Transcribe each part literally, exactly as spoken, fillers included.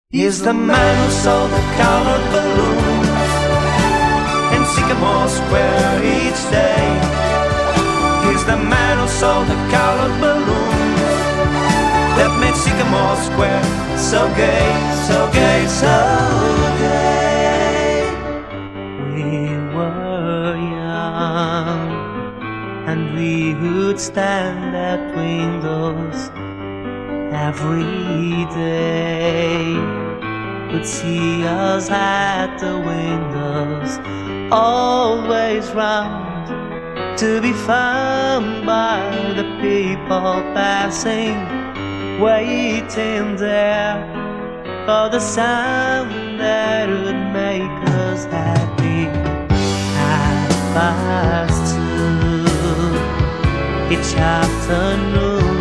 He's the man who sold the colored balloons in Sycamore Square each day. He's the man who sold the colored balloons that made Sycamore Square so gay, so gay, so gay. We were young and we would stand at windows every day, would see us at the windows, always round, to be found by the people passing, waiting there for the sound that would make us happy. Half past two each afternoon,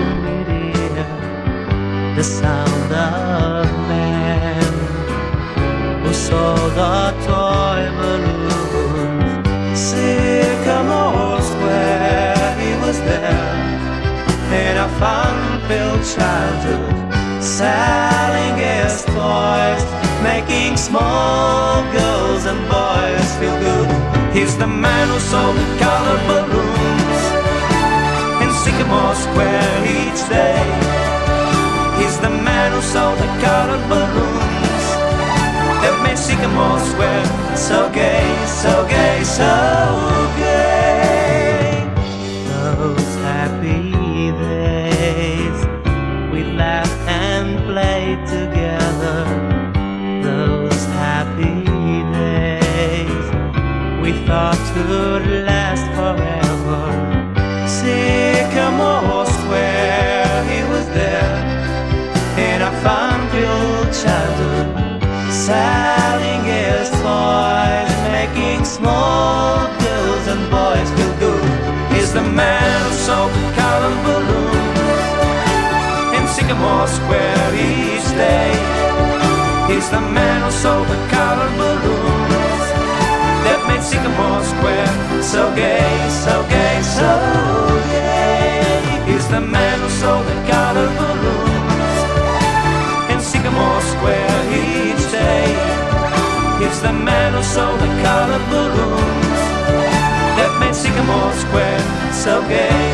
the sound of men who sold our toy balloons. Sycamore Square, he was there in a fun-filled childhood, selling his toys, making small girls and boys feel good. He's the man who sold the colored balloons in Sycamore Square each day. He's the man who sold the colored balloons that made Sycamore Square so gay, so gay, so gay. Those happy days we laughed and played together. Those happy days we thought would last forever. Sycamore Square, he was there in a fun-filled childhood, selling his toys, making small girls and boys feel good. He's the man who sold the colored balloons in Sycamore Square each day. He's the man who sold the colored balloons that made Sycamore Square so gay, so gay, so gay. He's the man who sold the colored balloons Sycamore Square each day. He's the man who sold the colored balloons that made Sycamore Square so gay.